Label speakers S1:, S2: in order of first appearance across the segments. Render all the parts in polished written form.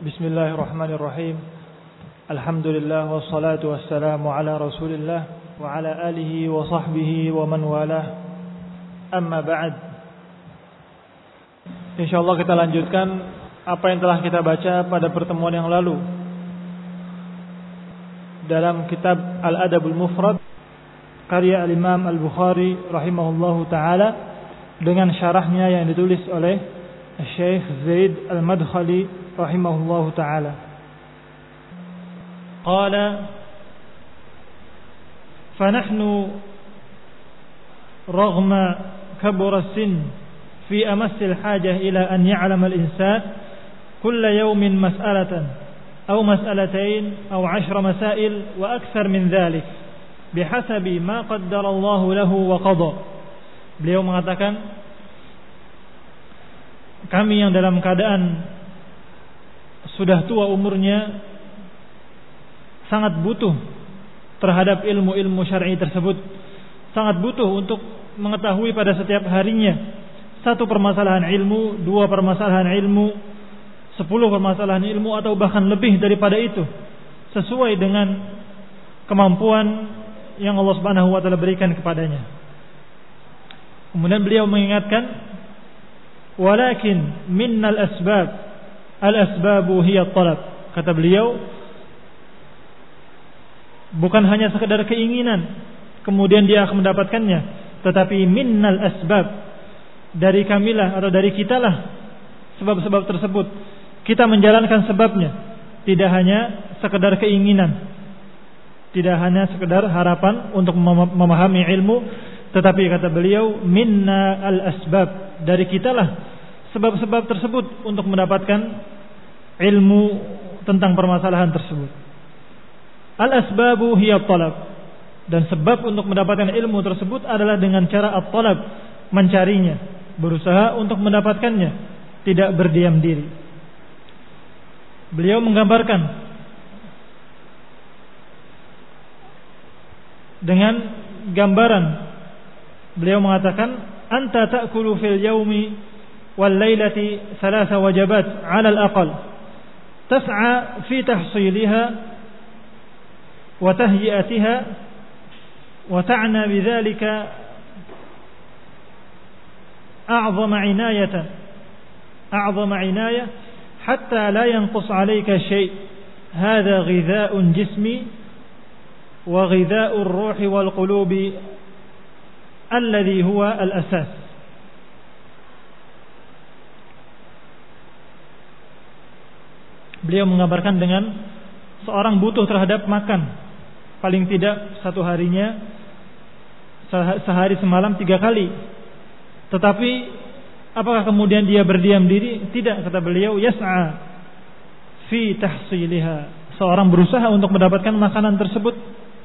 S1: Bismillahirrahmanirrahim. Alhamdulillah wassalatu wassalamu ala Rasulillah wa ala alihi wa sahbihi wa man walah. Amma ba'd. Insyaallah kita lanjutkan apa yang telah kita baca pada pertemuan yang lalu dalam kitab Al-Adabul Mufrad karya Al-Imam Al-Bukhari rahimahullahu taala dengan syarahnya yang ditulis oleh Syekh Zaid Al-Madkhali rahimahullahu ta'ala. Qala fanahnu raghma kabura as-sin fi amass al-hajah ila an ya'lama al-insan kulla yawmin mas'alatan aw mas'alatain aw 10 masail wa akthar min dhalik bihasabi ma qaddara Allah lahu wa qada. Beliau mengatakan, kami yang dalam keadaan sudah tua umurnya sangat butuh terhadap ilmu-ilmu syar'i tersebut, sangat butuh untuk mengetahui pada setiap harinya satu permasalahan ilmu, dua permasalahan ilmu, 10 permasalahan ilmu, atau bahkan lebih daripada itu, sesuai dengan kemampuan yang Allah Subhanahu wa taala berikan kepadanya. Kemudian beliau mengingatkan, walakin minnal asbab al-asbabu hiya talab. Kata beliau, bukan hanya sekedar keinginan kemudian dia akan mendapatkannya, tetapi minnal asbab, dari kamilah atau dari kitalah sebab-sebab tersebut. Kita menjalankan sebabnya, tidak hanya sekedar keinginan, tidak hanya sekedar harapan untuk memahami ilmu, tetapi kata beliau, minna al-asbab, dari kitalah sebab-sebab tersebut untuk mendapatkan ilmu tentang permasalahan tersebut. Al-asbabu hiya talab, dan sebab untuk mendapatkan ilmu tersebut adalah dengan cara at-talab, mencarinya, berusaha untuk mendapatkannya, tidak berdiam diri. Beliau menggambarkan dengan gambaran, beliau mengatakan, anta ta'kulu fil yaumi wal lailati 3 wajabat 'ala al-aqal tas'a fi tahsiliha wa tahyi'atiha wa ta'na bidzalika a'zama 'inayah hatta la yanqus 'alayka shay'. Hadha ghidha'un jismi wa ghidha'ur ruhi wal qulubi alladhi huwa al-asas. Beliau menggambarkan dengan seorang butuh terhadap makan, paling tidak satu harinya, sehari semalam 3 kali. Tetapi apakah kemudian dia berdiam diri? Tidak, kata beliau, yas'a fi tahsiliha, seorang berusaha untuk mendapatkan makanan tersebut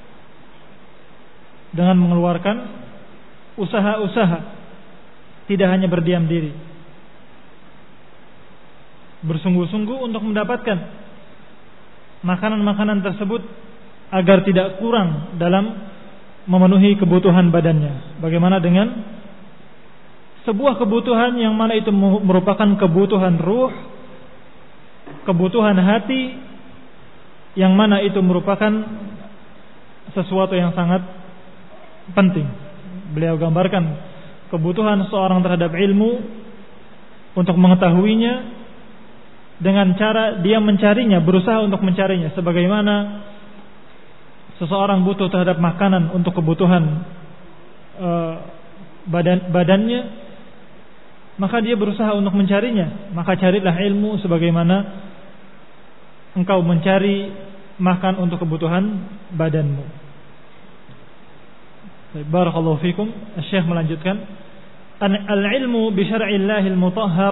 S1: dengan mengeluarkan usaha-usaha, tidak hanya berdiam diri, bersungguh-sungguh untuk mendapatkan makanan-makanan tersebut agar tidak kurang dalam memenuhi kebutuhan badannya. Bagaimana dengan sebuah kebutuhan yang mana itu merupakan kebutuhan ruh, kebutuhan hati, yang mana itu merupakan sesuatu yang sangat penting. Beliau gambarkan kebutuhan seorang terhadap ilmu untuk mengetahuinya dengan cara dia mencarinya, berusaha untuk mencarinya, sebagaimana seseorang butuh terhadap makanan untuk kebutuhan badannya, maka dia berusaha untuk mencarinya. Maka carilah ilmu sebagaimana engkau mencari makan untuk kebutuhan badanmu. Barakallahu fikum. Syekh melanjutkan, al-ilmu bi syar'illahil mutahhar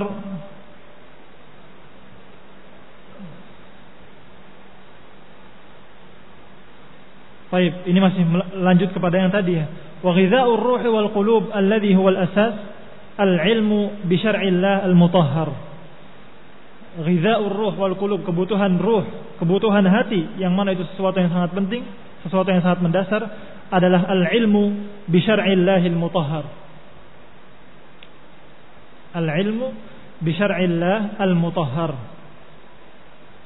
S1: Baik, ini masih lanjut kepada yang tadi ya. Wa ghidha'ur ruhi wal qulub alladhi huwa al-asas al-ilmu bi syar'illah al-mutahhar. Ghidha'ur ruh wal qulub, kebutuhan ruh, kebutuhan hati, yang mana itu sesuatu yang sangat penting, sesuatu yang sangat mendasar, adalah al-ilmu bi syar'illah al-mutahhar. Al-ilmu bi syar'illah al-mutahhar.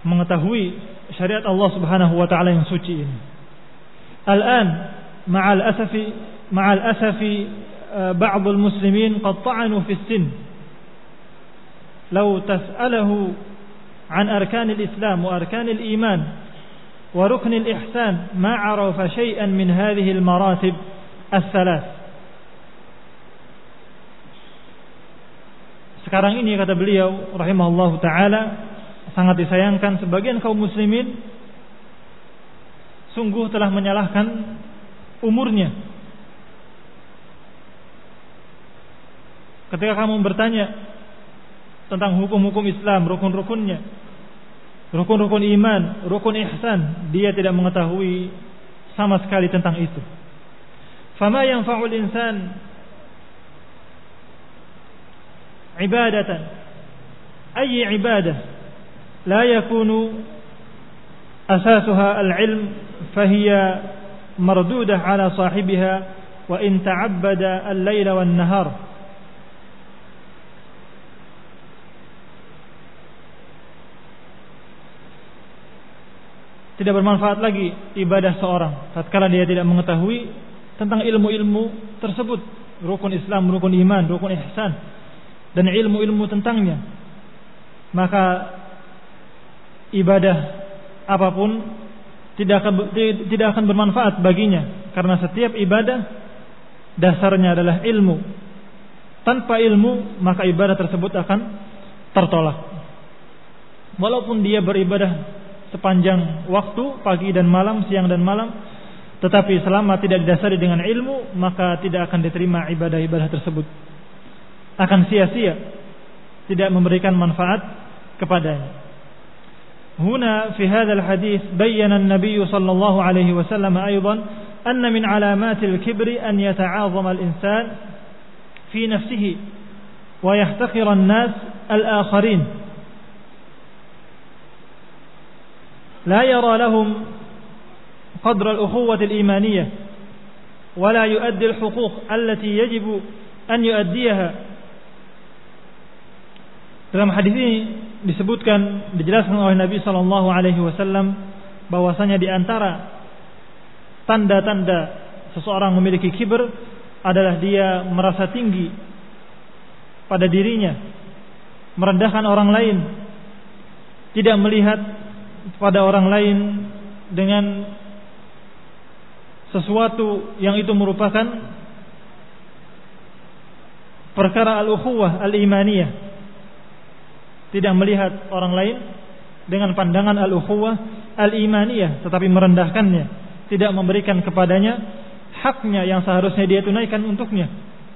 S1: mengetahui syariat Allah Subhanahu wa taala yang suci ini. Al-an ma'al asafi ba'd al-muslimin qad ta'anu fi as-sin. Law tas'alahu an arkan al-islam wa arkan al-iman wa rukn al-ihsan ma 'arafa shay'an min hadhihi al-maratib as-thalath. Sekarang ini kata beliau rahimahullahu taala, sangat disayangkan sebagian kaum muslimin sungguh telah menyalahkan umurnya. Ketika kamu bertanya tentang hukum-hukum Islam, rukun-rukunnya, rukun-rukun iman, rukun ihsan, dia tidak mengetahui sama sekali tentang itu. Fama yanfa'ul insan ibadatan, ayyi ibadah la yakunu asasuha al-ilm fahiya mardudah ala sahibiha wa in ta'abbada al-laila wan-nahar. Tidak bermanfaat lagi ibadah seorang tatkala dia tidak mengetahui tentang ilmu-ilmu tersebut, rukun Islam, rukun iman, rukun ihsan, dan ilmu-ilmu tentangnya. Maka ibadah apapun tidak akan bermanfaat baginya, karena setiap ibadah dasarnya adalah ilmu. Tanpa ilmu maka ibadah tersebut akan tertolak. Walaupun dia beribadah sepanjang waktu, pagi dan malam, siang dan malam, tetapi selama tidak didasari dengan ilmu maka tidak akan diterima ibadah-ibadah tersebut, akan sia-sia, tidak memberikan manfaat kepadanya. Huna fi hadzal hadis bayyana an-nabiy sallallahu alaihi wasallam aidan anna min alamatil kibri an yata'azama al-insan fi nafsihi wa yahtaqira an-nas al-akharin la yara lahum qadra al-ukhuwah al-imaniyah wa la yuaddi al-huquq allati yajibu an yuaddiyaha. Dalam hadis ini disebutkan, dijelaskan oleh Nabi sallallahu alaihi wasallam bahwasanya di antara tanda-tanda seseorang memiliki kibr adalah dia merasa tinggi pada dirinya, merendahkan orang lain, tidak melihat pada orang lain dengan sesuatu yang itu merupakan perkara al-ukhuwah al-imaniyah. Tidak melihat orang lain dengan pandangan al-ukhuwah al-imaniyah, tetapi merendahkannya, tidak memberikan kepadanya haknya yang seharusnya dia tunaikan untuknya.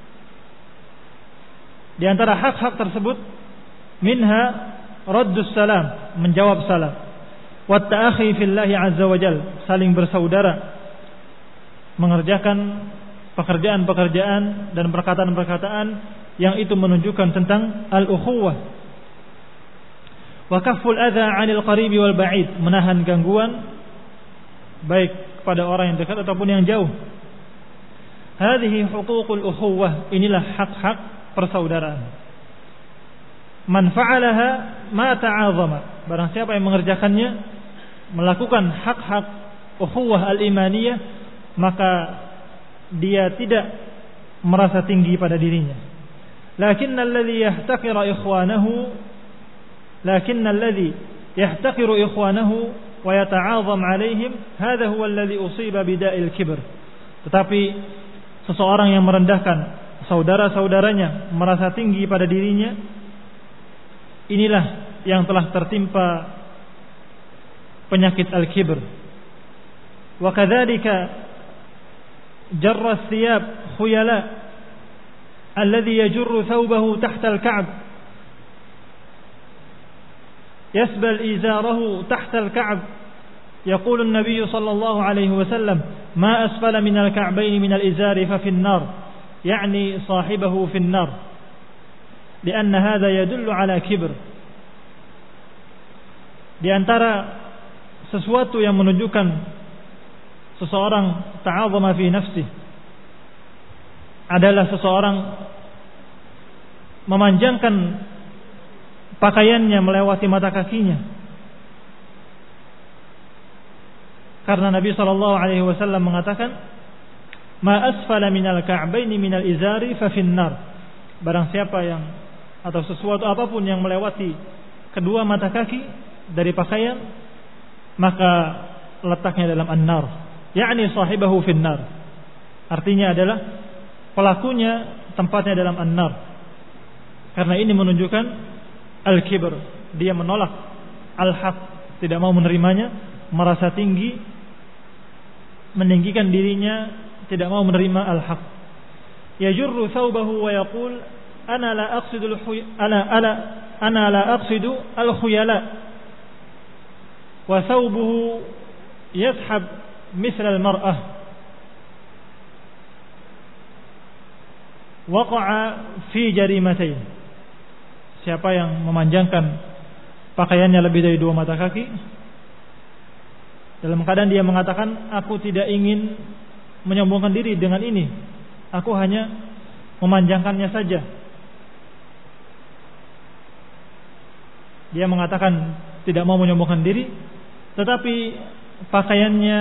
S1: Di antara hak-hak tersebut minha raddus salam, menjawab salam, wa ta'akhi fillahi azza wa jal, saling bersaudara, mengerjakan pekerjaan-pekerjaan dan perkataan-perkataan yang itu menunjukkan tentang al-ukhuwah. Wa kafful adza 'anil qaribi wal ba'id, menahan gangguan baik kepada orang yang dekat ataupun yang jauh. Hadhihi huququl ukhuwah, inilah hak-hak persaudaraan. Man fa'alaha ma ta'azama, barang siapa yang mengerjakannya, melakukan hak-hak ukhuwah al-imaniyah, maka dia tidak merasa tinggi pada dirinya. Lakinnal ladzi yahtaqiru ikhwanahu wa yata'azam 'alaihim, hadha huwa alladhi usiba bida'il kibr. Tetapi seseorang yang merendahkan saudara-saudaranya, merasa tinggi pada dirinya, inilah yang telah tertimpa penyakit al-kibr. Wa kadzalika jarra thiyab khuyala alladhi yajurru thawbahu tahta al-ka'b, يسبل إزاره تحت الكعب. يقول النبي صلى الله عليه وسلم ما أسفل من الكعبين من الإزار ففي النار، يعني صاحبه في النار، لأن هذا يدل على كبر. Di antara sesuatu yang menunjukkan seseorang ta'azama fi nafsih adalah seseorang memanjangkan pakaiannya melewati mata kakinya, Karena Nabi SAW mengatakan, ma asfala minal ka'baini minal izari fa finnar. Barang siapa yang atau sesuatu apapun yang melewati kedua mata kaki dari pakaian, maka letaknya dalam an-nar, yakni sahibahu finnar. Artinya adalah pelakunya tempatnya dalam an-nar. Karena ini menunjukkan al-kibr, dia menolak al-haq, tidak mau menerimanya, merasa tinggi, meninggikan dirinya, tidak mau menerima al-haq. Yajurru thawbahu wa yaqul ana la aqsidu al-khuyala wa thawbuhu yashab misla al-mar'ah waqa'a fi jarimatain. Siapa yang memanjangkan pakaiannya lebih dari dua mata kaki, dalam keadaan dia mengatakan, aku tidak ingin menyombongkan diri dengan ini, aku hanya memanjangkannya saja. Dia mengatakan tidak mau menyombongkan diri, tetapi pakaiannya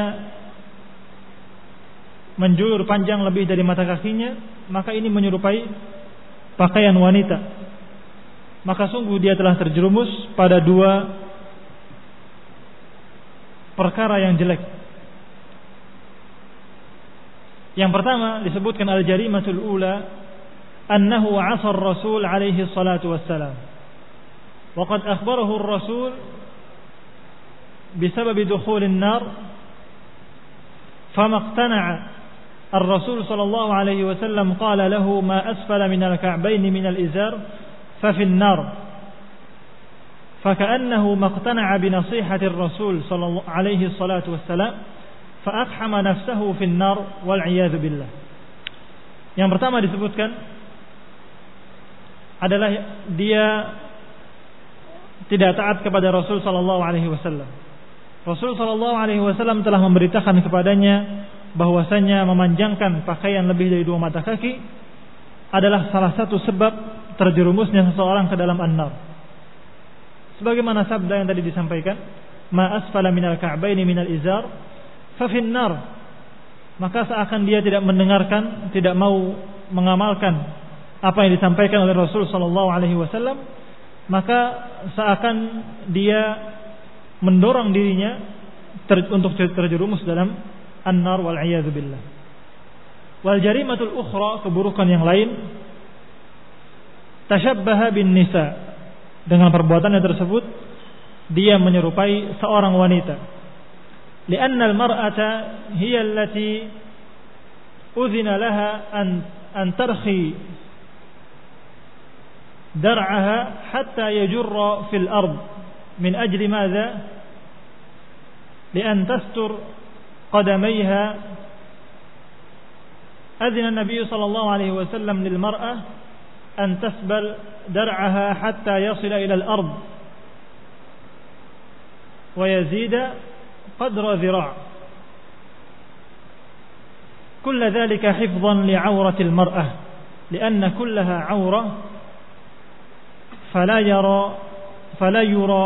S1: menjulur panjang lebih dari mata kakinya, maka ini menyerupai pakaian wanita. Maka sungguh dia telah terjerumus pada dua perkara yang jelek. Yang pertama disebutkan al-jarimatul ula annahu 'asa ar-rasul alaihi salatu wassalam. Wa qad akhbarahu ar-rasul bisabab dukhul an-nar fama iqtana'a ar-rasul sallallahu alaihi wasallam qala lahu ma asfala min al-ka'bayn min al-izar fa fi an-nar. فكأنه ما اقتنع بنصيحة الرسول صلى الله عليه الصلاة والسلام فأقحم نفسه في النار والعياذ بالله. Yang pertama disebutkan adalah dia tidak taat kepada Rasul sallallahu alaihi wasallam. Rasul sallallahu alaihi wasallam telah memberitakan kepadanya bahwasanya memanjangkan pakaian lebih dari dua mata kaki adalah salah satu sebab terjerumusnya seseorang ke dalam an-nar. Sebagaimana sabda yang tadi disampaikan, ma asfala minal ka'baini minal izar fa finnar. Maka seakan dia tidak mendengarkan, tidak mau mengamalkan apa yang disampaikan oleh Rasul sallallahu alaihi wasallam, maka seakan dia mendorong dirinya untuk terjerumus dalam an-nar wal a'yadzu billah. Wal jarimatul ukhra, keburukan yang lain, tashabbaha bin nisa. Dengan perbuatannya tersebut dia menyerupai seorang wanita. Lianna al-mar'ata hiya allati udhina laha an tarkhi dar'aha hatta yajurra fil ard min ajli madha? Lian tastur qadamayha. Adhina an-nabiy sallallahu alaihi wasallam lil mar'ah أن تسبل درعها حتى يصل إلى الأرض ويزيد قدر ذراع، كل ذلك حفظا لعورة المرأة لأن كلها عورة فلا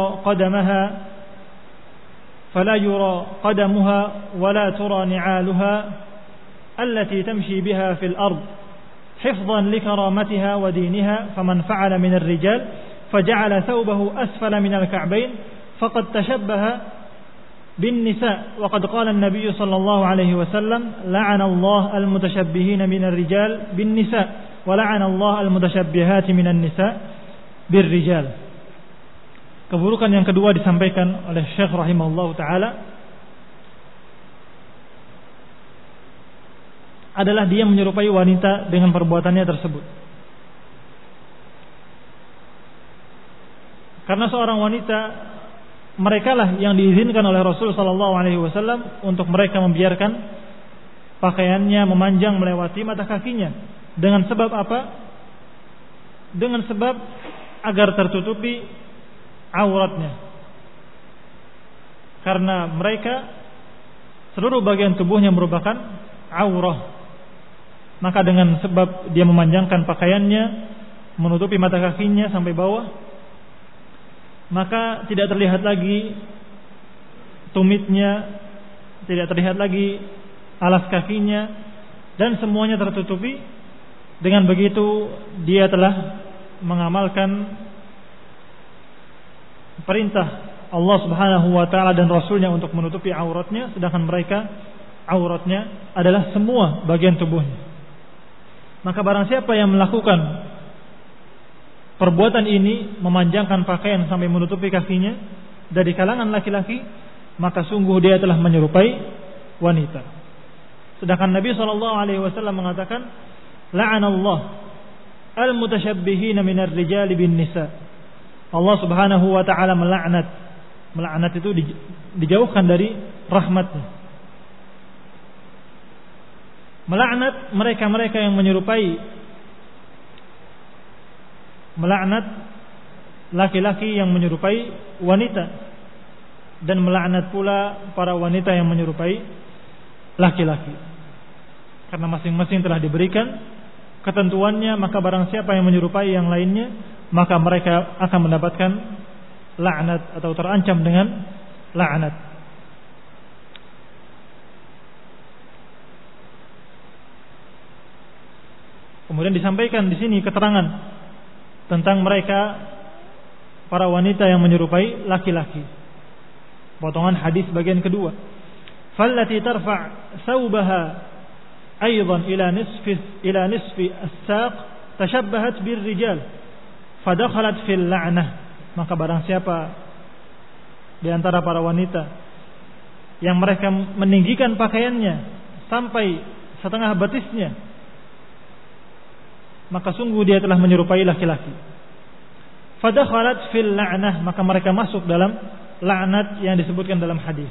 S1: يرى قدمها ولا ترى نعالها التي تمشي بها في الأرض حفظا لكرامتها ودينها. فمن فعل من الرجال فجعل ثوبه أسفل من الكعبين فقد تشبه بالنساء. وقد قال النبي صلى الله عليه وسلم لعن الله المتشبهين من الرجال بالنساء ولعن الله المتشبهات من النساء بالرجال. Keburukan yang kedua disampaikan oleh Syekh rahimahullah ta'ala adalah dia menyerupai wanita dengan perbuatannya tersebut. Karena seorang wanita, merekalah yang diizinkan oleh Rasul sallallahu alaihi wasallam untuk mereka membiarkan pakaiannya memanjang melewati mata kakinya. Dengan sebab apa? Dengan sebab agar tertutupi auratnya. Karena mereka seluruh bagian tubuhnya merupakan aurah. Maka dengan sebab dia memanjangkan pakaiannya menutupi mata kakinya sampai bawah, maka tidak terlihat lagi tumitnya, tidak terlihat lagi alas kakinya, dan semuanya tertutupi. Dengan begitu dia telah mengamalkan perintah Allah Subhanahu wa taala dan Rasulnya untuk menutupi auratnya, sedangkan mereka auratnya adalah semua bagian tubuhnya. Maka barang siapa yang melakukan perbuatan ini, memanjangkan pakaian sampai menutupi kakinya dari kalangan laki-laki, maka sungguh dia telah menyerupai wanita. Sedangkan Nabi SAW mengatakan, la'anallah al-mutasyabbihina minar rijali bin nisa. Allah Subhanahu wa taala melaknat itu dijauhkan dari rahmatnya. Melaknat mereka-mereka yang menyerupai, melaknat laki-laki yang menyerupai wanita, dan melaknat pula para wanita yang menyerupai laki-laki. Karena masing-masing telah diberikan ketentuannya, maka barang siapa yang menyerupai yang lainnya, maka mereka akan mendapatkan laknat atau terancam dengan laknat. Kemudian disampaikan di sini keterangan tentang mereka para wanita yang menyerupai laki-laki. Potongan hadis bagian kedua. Fallati tarfa' thawbaha أيضا إلى نصف الساق تشبهت بالرجال فدخلت في اللعنة. Maka barang siapa di antara para wanita yang mereka meninggikan pakaiannya sampai setengah batisnya, maka sungguh dia telah menyerupai laki-laki. Fadakhalat fil la'nah, maka mereka masuk dalam laknat yang disebutkan dalam hadis.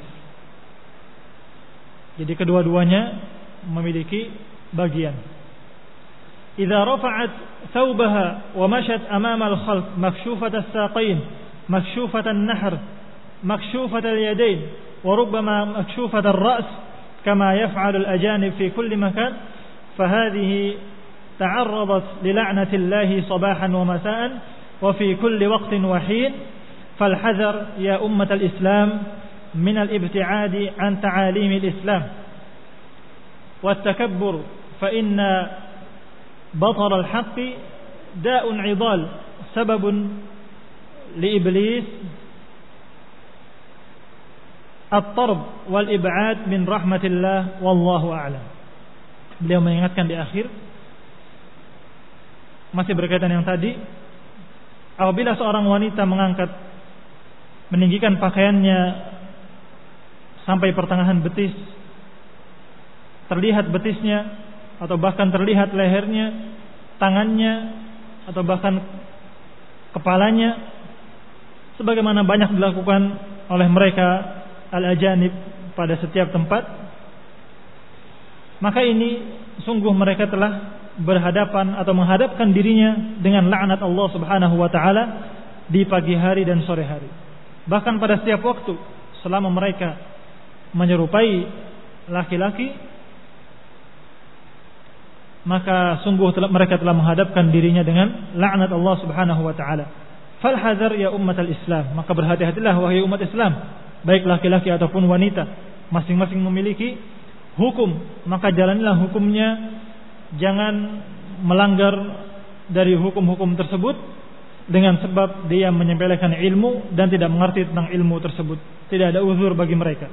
S1: Jadi kedua-duanya memiliki bagian. Idza rafa'at thawbaha wa mashat amama al-khalq makshufat as-saqain makshufat an-nahr makshufat al-yadayn wa rubbama makshufat ar-ra's kama yaf'alu al-ajanib fi kulli makan fahadhihi ta'arradat li la'nati Allah sabahan wa masa'an wa fi kulli waqtin wa hin falhadhar ya ummat al-islam min al-ibti'adi an ta'alim al-islam والتكبر فإن بطر الحق داء عضال سبب لإبليس الطرد والإبعاد من رحمة الله والله أعلم. Beliau mengingatkan di akhir, masih berkaitan yang tadi, apabila seorang wanita meninggikan pakaiannya sampai pertengahan betis, terlihat betisnya atau bahkan terlihat lehernya, tangannya atau bahkan kepalanya, sebagaimana banyak dilakukan oleh mereka al-ajanib pada setiap tempat, maka ini sungguh mereka telah berhadapan atau menghadapkan dirinya dengan laknat Allah Subhanahu wa taala di pagi hari dan sore hari. Bahkan pada setiap waktu selama mereka menyerupai laki-laki, maka sungguh mereka telah menghadapkan dirinya dengan laknat Allah Subhanahu wa taala. Fal hadzar ya ummatal Islam, maka berhati-hatilah wahai umat Islam, baik laki-laki ataupun wanita, masing-masing memiliki hukum, maka jalanilah hukumnya, jangan melanggar dari hukum-hukum tersebut dengan sebab dia menyepelekan ilmu dan tidak mengerti tentang ilmu tersebut. Tidak ada uzur bagi mereka.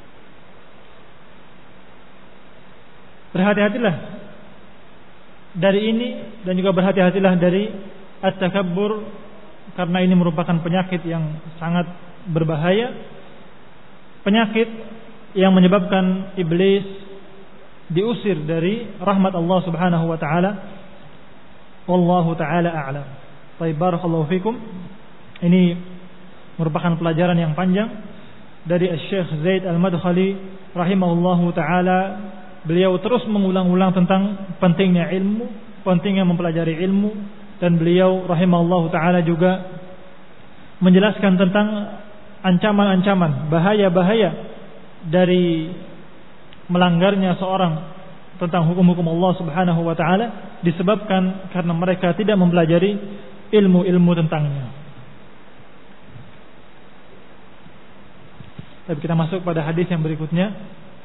S1: Berhati-hatilah dari ini, dan juga berhati-hatilah dari at-takabbur, karena ini merupakan penyakit yang sangat berbahaya, penyakit yang menyebabkan iblis diusir dari rahmat Allah Subhanahu wa taala. Wallahu taala a'lam. Baik, barakallahu fikum. Ini merupakan pelajaran yang panjang dari Syekh Zaid Al-Madkhali rahimahullahu taala. Beliau terus mengulang-ulang tentang pentingnya ilmu, pentingnya mempelajari ilmu, dan beliau rahimahullahu taala juga menjelaskan tentang ancaman-ancaman, bahaya-bahaya dari melanggarnya seorang tentang hukum-hukum Allah Subhanahu wa taala disebabkan karena mereka tidak mempelajari ilmu-ilmu tentangnya. Tapi kita masuk pada hadis yang berikutnya.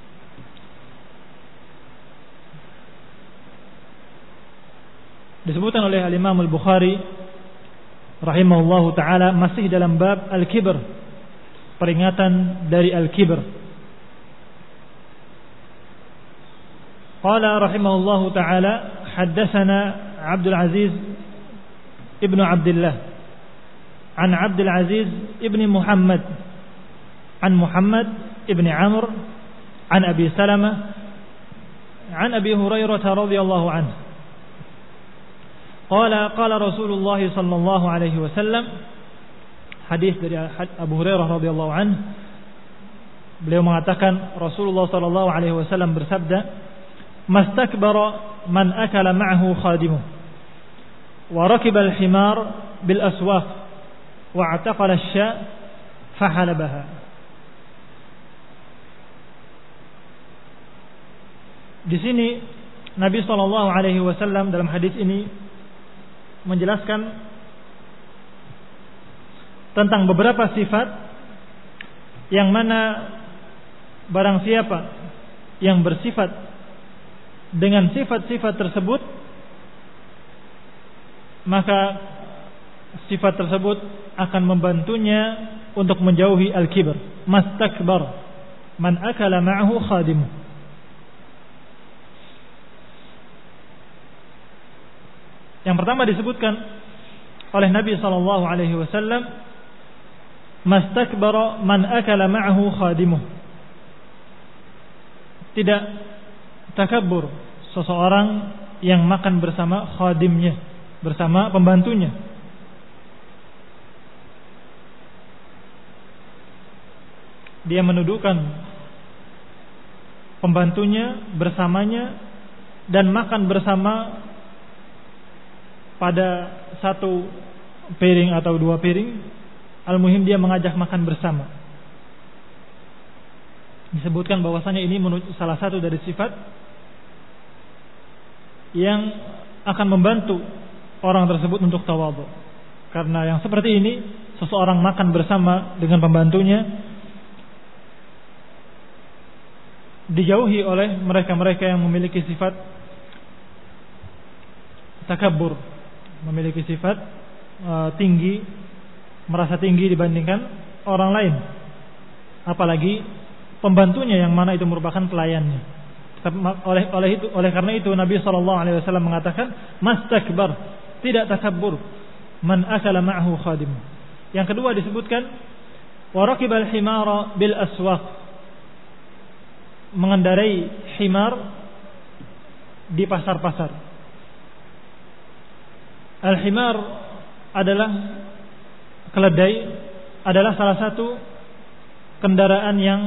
S1: disebutkan oleh Al-Imam Al-Bukhari rahimahullahu taala masih dalam bab al-kibr, peringatan dari al-kibr. Qala rahimahullahu taala haddatsana Abdul Aziz ibnu Abdullah an Abdul Aziz ibni Muhammad an Muhammad ibni Amr an Abi Salamah an Abi Hurairah radhiyallahu anhu qala qala Rasulullah sallallahu alaihi wasallam, hadis dari Abu Hurairah radhiyallahu anhu, beliau mengatakan Rasulullah sallallahu alaihi wasallam bersabda, mastakbara man akala ma'ahu khadimuh wa rakiba al-himar bil aswaq wa ataqala asy-sya' fa halabaha. Di sini Nabi sallallahu alaihi wasallam dalam hadis ini menjelaskan tentang beberapa sifat yang mana barang siapa yang bersifat dengan sifat-sifat tersebut, maka sifat tersebut akan membantunya untuk menjauhi al-kibr. Mastakbar man akala ma'ahu khadimu. Yang pertama disebutkan oleh Nabi sallallahu alaihi wasallam, mastakbara man akala ma'ahu khadimuh. Tidak takabur seseorang yang makan bersama khadimnya, bersama pembantunya. Dia menudukkan pembantunya bersamanya dan makan bersama pada satu piring atau dua piring. Al-muhim dia mengajak makan bersama. Disebutkan bahwasanya ini salah satu dari sifat yang akan membantu orang tersebut untuk tawadhu. Karena yang seperti ini, seseorang makan bersama dengan pembantunya, dijauhi oleh mereka-mereka yang memiliki sifat takabur, memiliki sifat tinggi, merasa tinggi dibandingkan orang lain, apalagi pembantunya yang mana itu merupakan pelayannya. Oleh karena itu Nabi SAW mengatakan mastakbar, tidak takabur, man akala ma'ahu khadim. Yang kedua disebutkan warakibal himara bil aswaq, mengendarai himar di pasar-pasar. Al-himar adalah keledai, adalah salah satu kendaraan yang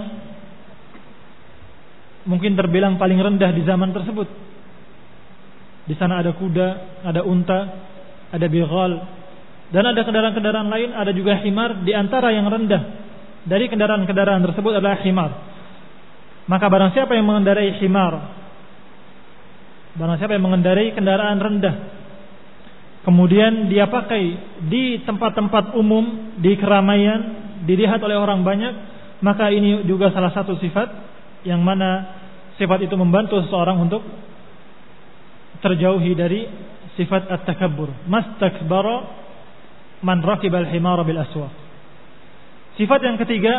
S1: mungkin terbilang paling rendah di zaman tersebut. Di sana ada kuda, ada unta, ada bighal, dan ada kendaraan-kendaraan lain, ada juga himar. Di antara yang rendah dari kendaraan-kendaraan tersebut adalah himar. Maka barang siapa yang mengendarai himar, barang siapa yang mengendarai kendaraan rendah, kemudian dia pakai di tempat-tempat umum, di keramaian, dilihat oleh orang banyak, maka ini juga salah satu sifat yang mana sifat itu membantu seseorang untuk terjauhi dari sifat at-takabbur. Mastakbara man rakibal himara bil aswaq. Sifat yang ketiga,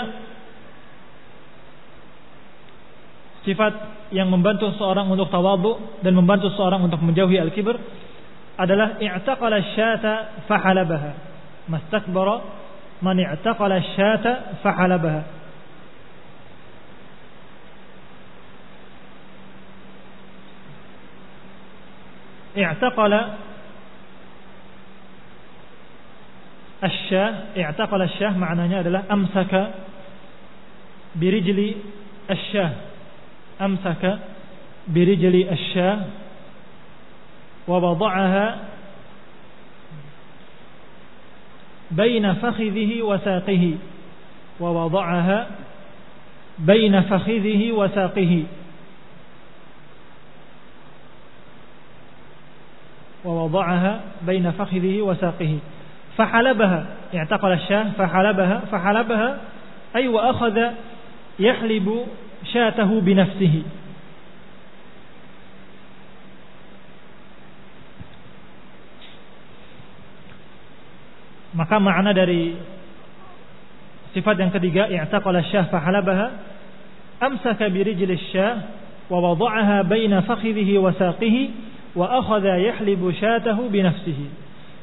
S1: sifat yang membantu seseorang untuk tawadhu dan membantu seseorang untuk menjauhi al-kibr adalah i'taqala asy-syata fahalabaha. Mastakbara man i'taqala asy-syata fahalabaha. I'taqala asy-syah, i'taqala asy-syah maknanya adalah amsaka birijli asy-syah, amsaka birijli asy-syah wa wada'aha baina fakhidhihi wa saqihi, wa wada'aha baina fakhidhihi wa saqihi, ووضعها بين فخذه وساقه فحلبها. اعتقل الشاة فحلبها أي وأخذ يحلب شاته بنفسه. Maka makna dari sifat yang ketiga, i'taqala syah fahalabaha, amsaka birijli syah wa wada'aha baina fakhidhihi wa saqihi wa akhadha yahlibu syatahu binafsihi.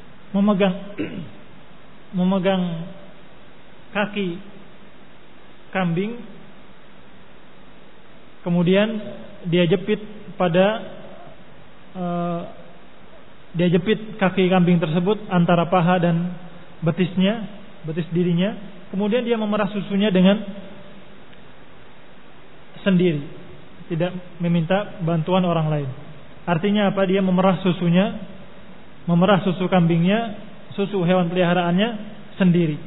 S1: Memegang kaki kambing, kemudian dia jepit kaki kambing tersebut antara paha dan betis dirinya, kemudian dia memerah susunya dengan sendiri, tidak meminta bantuan orang lain. Artinya apa? Dia memerah susu kambingnya, susu hewan peliharaannya sendiri.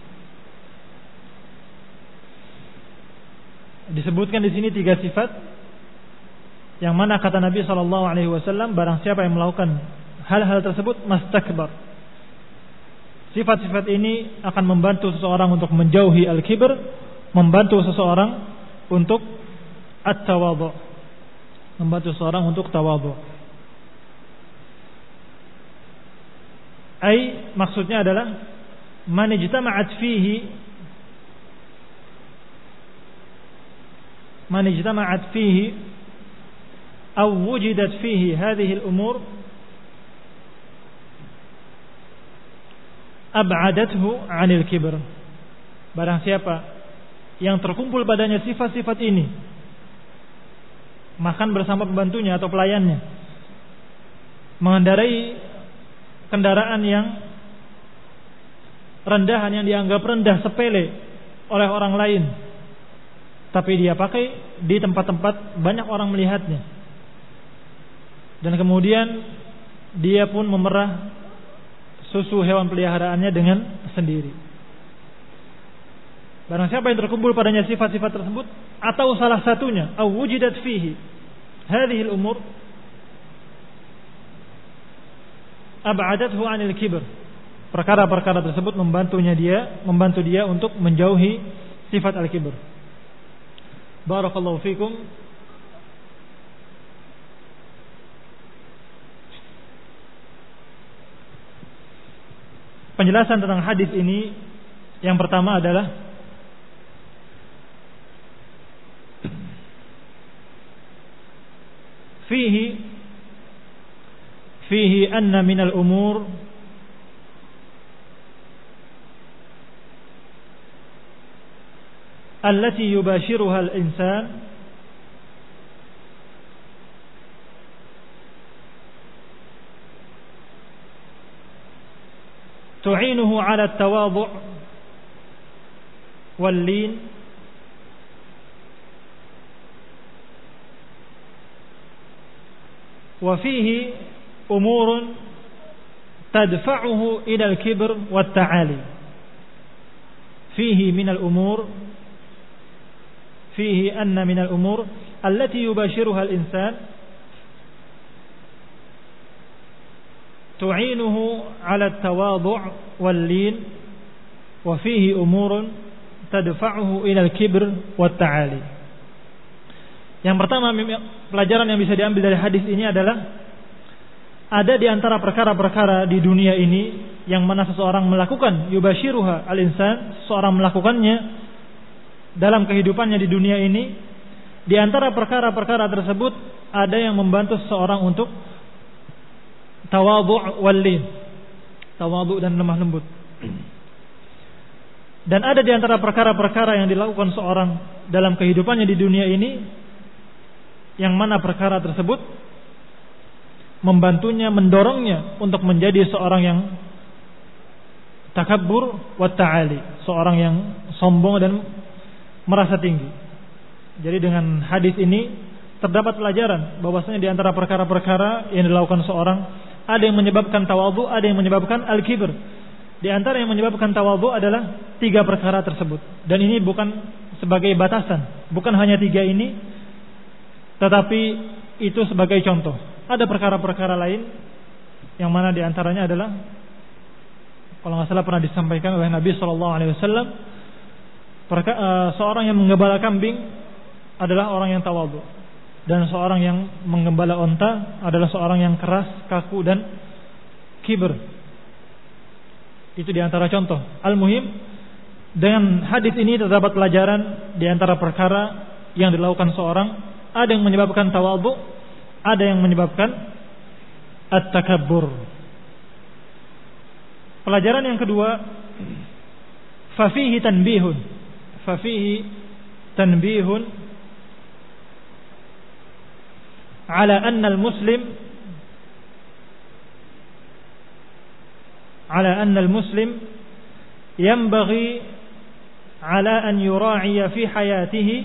S1: Disebutkan di sini 3 sifat, yang mana kata Nabi SAW, barang siapa yang melakukan hal-hal tersebut mastakbar. Sifat-sifat ini akan membantu seseorang untuk menjauhi al-kibr, membantu seseorang untuk at-tawadhu, membantu seseorang untuk tawadhu. Maksudnya adalah man ijtama'at fihi aw wujidat fihi hadhihi al-umur ab'adathu 'anil kibr. Barang siapa yang terkumpul padanya sifat-sifat ini, makan bersama pembantunya atau pelayannya, mengendarai kendaraan yang rendahan, yang dianggap rendah, sepele oleh orang lain, tapi dia pakai di tempat-tempat banyak orang melihatnya, dan kemudian dia pun memerah susu hewan peliharaannya dengan sendiri. Barang siapa yang terkumpul padanya sifat-sifat tersebut, atau salah satunya, aw wujidat fihi hadhihi al-umur ab'adathu 'anil kibr, perkara-perkara tersebut membantu dia untuk menjauhi sifat al-kibr. Barakallahu fikum. Penjelasan tentang hadis ini, yang pertama adalah fihi anna minal umur allati yubashiruha al-insan tu'inuhu 'ala at-tawadhu' wal-lin wa fihi umurun tadfa'uhu ila al-kibr wat-ta'ali. Fihi min al-umur, fihi anna min al-umur allati yubashiruha al-insan tu'inuhu 'ala at-tawadhu' wal-lin wa fihi umurun tadfa'uhu ila al-kibr wat-ta'ali. Yang pertama, pelajaran yang bisa diambil dari hadis ini adalah ada di antara perkara-perkara di dunia ini yang mana seseorang melakukan yubashiruha al-insan, seseorang melakukannya dalam kehidupannya di dunia ini, di antara perkara-perkara tersebut ada yang membantu seseorang untuk tawadhu' wal-lin, tawadhu' dan lemah lembut. Dan ada di antara perkara-perkara yang dilakukan seorang dalam kehidupannya di dunia ini, yang mana perkara tersebut membantunya, mendorongnya untuk menjadi seorang yang takabbur wa ta'ali, seorang yang sombong dan merasa tinggi. Jadi dengan hadis ini terdapat pelajaran bahwasanya di antara perkara-perkara yang dilakukan seorang ada yang menyebabkan tawadhu, ada yang menyebabkan al-kibr. Di antara yang menyebabkan tawadhu adalah 3 perkara tersebut. Dan ini bukan sebagai batasan, bukan hanya 3 ini, tetapi itu sebagai contoh. Ada perkara-perkara lain yang mana di antaranya adalah, kalau nggak salah pernah disampaikan oleh Nabi SAW, seorang yang menggembala kambing adalah orang yang tawadhu, dan seorang yang menggembala onta adalah seorang yang keras, kaku dan kibr. Itu di antara contoh. Al-muhim, dengan hadis ini terdapat pelajaran di antara perkara yang dilakukan seorang, ada yang menyebabkan tawadhu, ada yang menyebabkan at-takabbur. Pelajaran yang kedua, fafihi tanbihun ala anna al-muslim yanbaghi ala an yura'iya fi hayatihi.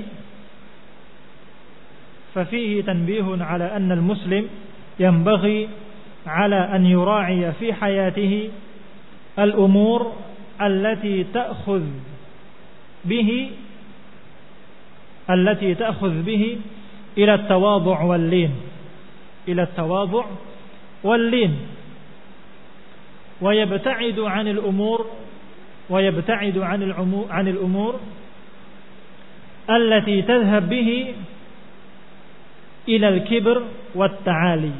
S1: ففيه تنبيه على أن المسلم ينبغي على أن يراعي في حياته الأمور التي تأخذ به إلى التواضع واللين ويبتعد عن الأمور التي تذهب به إلى الكبر والتعالي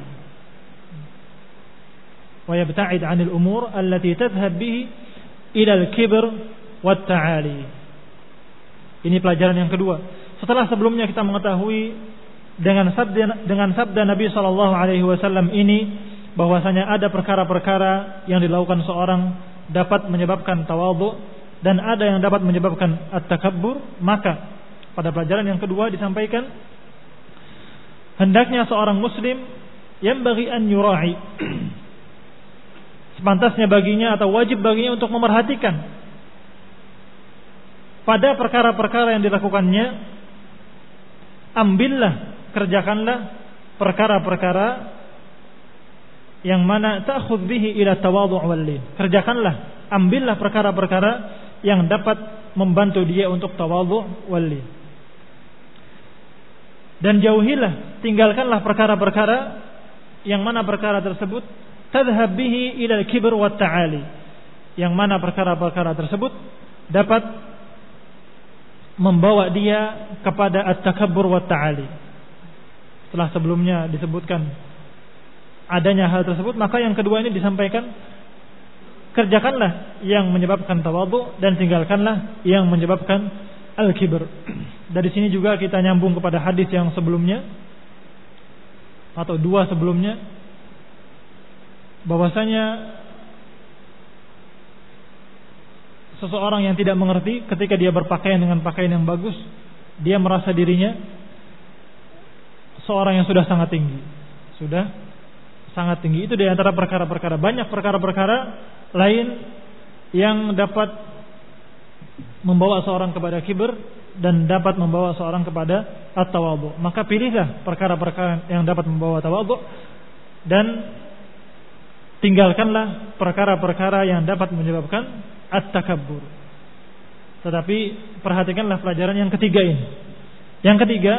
S1: ويبتعد عن الأمور التي تذهب به إلى الكبر والتعالي. Ini pelajaran yang kedua. Setelah sebelumnya kita mengetahui dengan sabda Nabi sallallahu alaihi wasallam ini bahwasanya ada perkara-perkara yang dilakukan seorang dapat menyebabkan tawadhu dan ada yang dapat menyebabkan at-takabbur, maka pada pelajaran yang kedua disampaikan hendaknya seorang muslim yang bagi an yura'i, sepantasnya baginya atau wajib baginya untuk memerhatikan pada perkara-perkara yang dilakukannya. Ambillah, kerjakanlah perkara-perkara yang mana ta'khudh bihi ila tawadhu' wal lin. Kerjakanlah, ambillah perkara-perkara yang dapat membantu dia untuk tawadhu' wal lin. Dan jauhilah, tinggalkanlah perkara-perkara yang mana perkara tersebut tadhhab bihi ila al-kibr wa ta'ali, yang mana perkara-perkara tersebut dapat membawa dia kepada at-takabbur wa ta'ali. Setelah sebelumnya disebutkan adanya hal tersebut, maka yang kedua ini disampaikan, kerjakanlah yang menyebabkan tawadhu dan tinggalkanlah yang menyebabkan al-kibr. Dari sini juga kita nyambung kepada hadis yang sebelumnya atau dua sebelumnya, bahwasanya seseorang yang tidak mengerti ketika dia berpakaian dengan pakaian yang bagus, dia merasa dirinya seorang yang sudah sangat tinggi. Itu di antara perkara-perkara, banyak perkara-perkara lain yang dapat membawa seorang kepada kibr dan dapat membawa seorang kepada at-tawadhu. Maka pilihlah perkara-perkara yang dapat membawa tawadhu dan tinggalkanlah perkara-perkara yang dapat menyebabkan at-takabbur. Tetapi perhatikanlah pelajaran yang ketiga ini. Yang ketiga,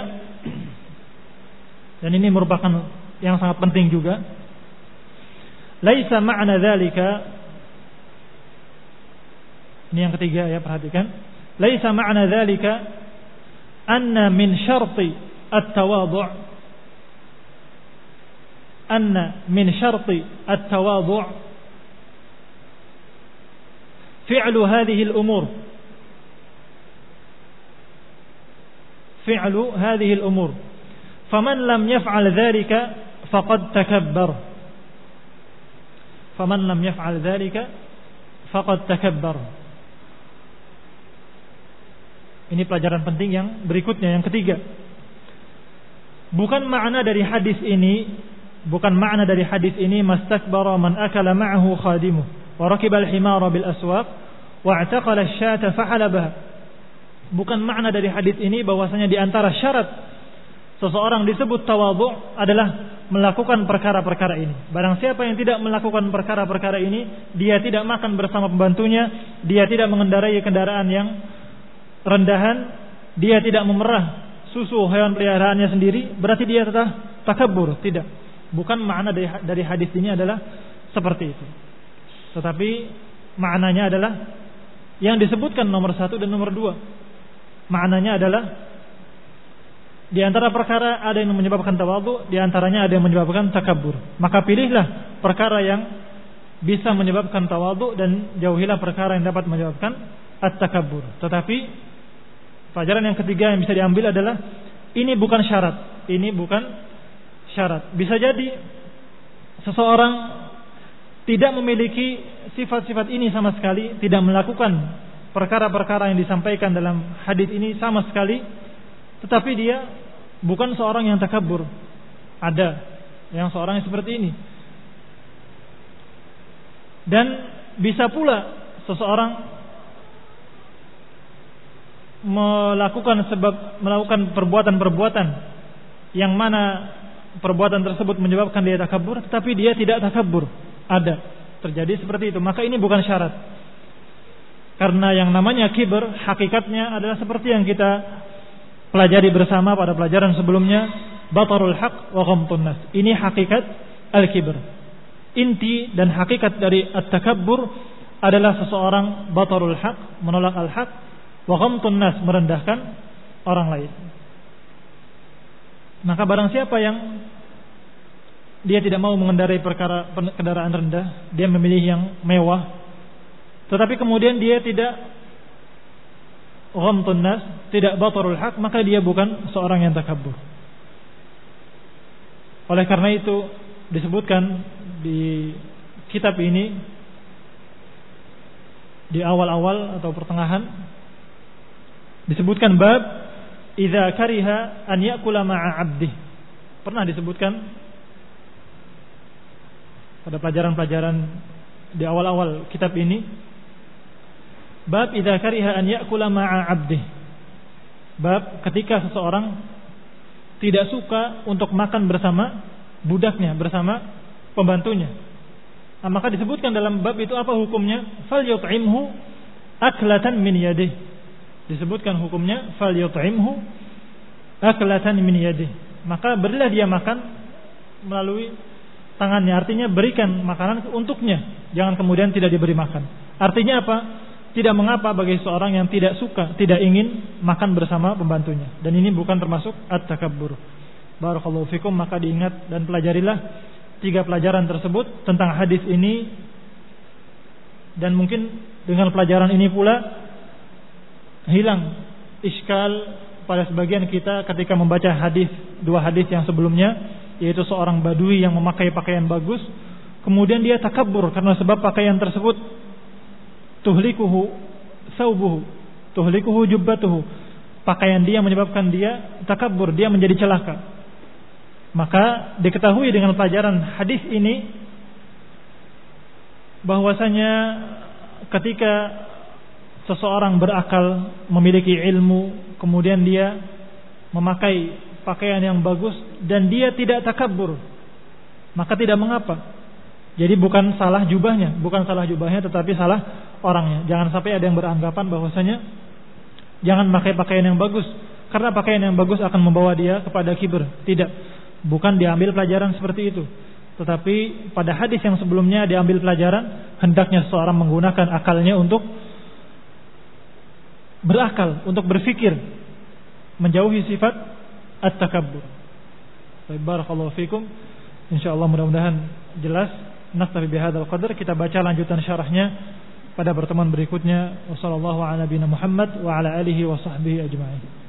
S1: dan ini merupakan yang sangat penting juga, laisa ma'na dzalika, ini yang ketiga ya, perhatikan. Laisa ma'na dzalika anna min syarti at-tawadhu' fi'lu hadhihi al-umur. Faman lam yaf'al dzalika faqad takabbar. Ini pelajaran penting yang berikutnya, yang ketiga. Bukan makna dari hadis ini mastakbara man akala ma'ahu khadimuh wa rakiba al-himara bil aswaq wa i'taqala asy-syata fahalabaha. Bukan makna dari hadis ini bahwasanya di antara syarat seseorang disebut tawadhu adalah melakukan perkara-perkara ini. Barang siapa yang tidak melakukan perkara-perkara ini, dia tidak makan bersama pembantunya, dia tidak mengendarai kendaraan yang rendahan, dia tidak memerah susu hewan peliharaannya sendiri, berarti dia tetap takabur. Tidak. Bukan makna dari hadis ini adalah seperti itu. Tetapi maknanya adalah yang disebutkan nomor 1 dan nomor 2. Maknanya adalah di antara perkara ada yang menyebabkan tawadhu, di antaranya ada yang menyebabkan takabur. Maka pilihlah perkara yang bisa menyebabkan tawadhu dan jauhilah perkara yang dapat menyebabkan at-takabbur. Tetapi pelajaran yang ketiga yang bisa diambil adalah ini bukan syarat. Ini bukan syarat. Bisa jadi seseorang tidak memiliki sifat-sifat ini sama sekali, tidak melakukan perkara-perkara yang disampaikan dalam hadis ini sama sekali, tetapi dia bukan seorang yang takabbur. Ada yang seorang yang seperti ini. Dan bisa pula seseorang melakukan perbuatan-perbuatan yang mana perbuatan tersebut menyebabkan dia takabbur, tetapi dia tidak takabbur. Ada, terjadi seperti itu. Maka ini bukan syarat. Karena yang namanya kibr hakikatnya adalah seperti yang kita pelajari bersama pada pelajaran sebelumnya, batarul haq wa ghamtun nas. Ini hakikat al-kibr. Inti dan hakikat dari at-takabbur adalah seseorang batarul haq, menolak al-haq, wa ghamtun nas, merendahkan orang lain. Maka barang siapa yang dia tidak mau mengendarai kendaraan rendah, dia memilih yang mewah, tetapi kemudian dia tidak ghamtun nas, tidak batarul haq, maka dia bukan seorang yang takabbur. Oleh karena itu disebutkan di kitab ini di awal-awal atau pertengahan disebutkan bab idza kariha an ya'kula ma'a 'abdi. Pernah disebutkan pada pelajaran-pelajaran di awal-awal kitab ini, bab idza kariha an ya'kula ma'a 'abdi. Bab ketika seseorang tidak suka untuk makan bersama budaknya, bersama pembantunya. Nah, maka disebutkan dalam bab itu apa hukumnya? Falyut'imhu aklatan min yadihi. Disebutkan hukumnya falyut'imhu aklatan min yadihi. Maka berilah dia makan melalui tangannya, artinya berikan makanan untuknya, jangan kemudian tidak diberi makan. Artinya apa? Tidak mengapa bagi seorang yang tidak suka, tidak ingin makan bersama pembantunya. Dan ini bukan termasuk at-takabbur. Barakallahu fikum. Maka diingat dan pelajarilah 3 pelajaran tersebut tentang hadis ini. Dan mungkin dengan pelajaran ini pula hilang iskal pada sebagian kita ketika membaca hadis, 2 hadis yang sebelumnya, yaitu seorang badui yang memakai pakaian bagus, kemudian dia takabbur karena sebab pakaian tersebut tuhlikuhu saubuhu, tuhlikuhu jubbatuhu, pakaian dia menyebabkan dia takabbur, dia menjadi celaka. Maka diketahui dengan pelajaran hadis ini bahwasanya ketika seseorang berakal, memiliki ilmu, kemudian dia memakai pakaian yang bagus dan dia tidak takabbur, maka tidak mengapa. Jadi bukan salah jubahnya, tetapi salah orangnya. Jangan sampai ada yang beranggapan bahwasanya jangan memakai pakaian yang bagus karena pakaian yang bagus akan membawa dia kepada kibr. Tidak, bukan diambil pelajaran seperti itu. Tetapi pada hadis yang sebelumnya diambil pelajaran hendaknya seseorang menggunakan akalnya untuk berakal, untuk berfikir, menjauhi sifat at-takabbur. Barakallahu fikum. Insyaallah mudah-mudahan jelas. Naktafi bihadzal qadar. Kita baca lanjutan syarahnya pada pertemuan berikutnya. Wassallallahu ala nabiyina Muhammad wa ala alihi wa sahbihi ajma'in.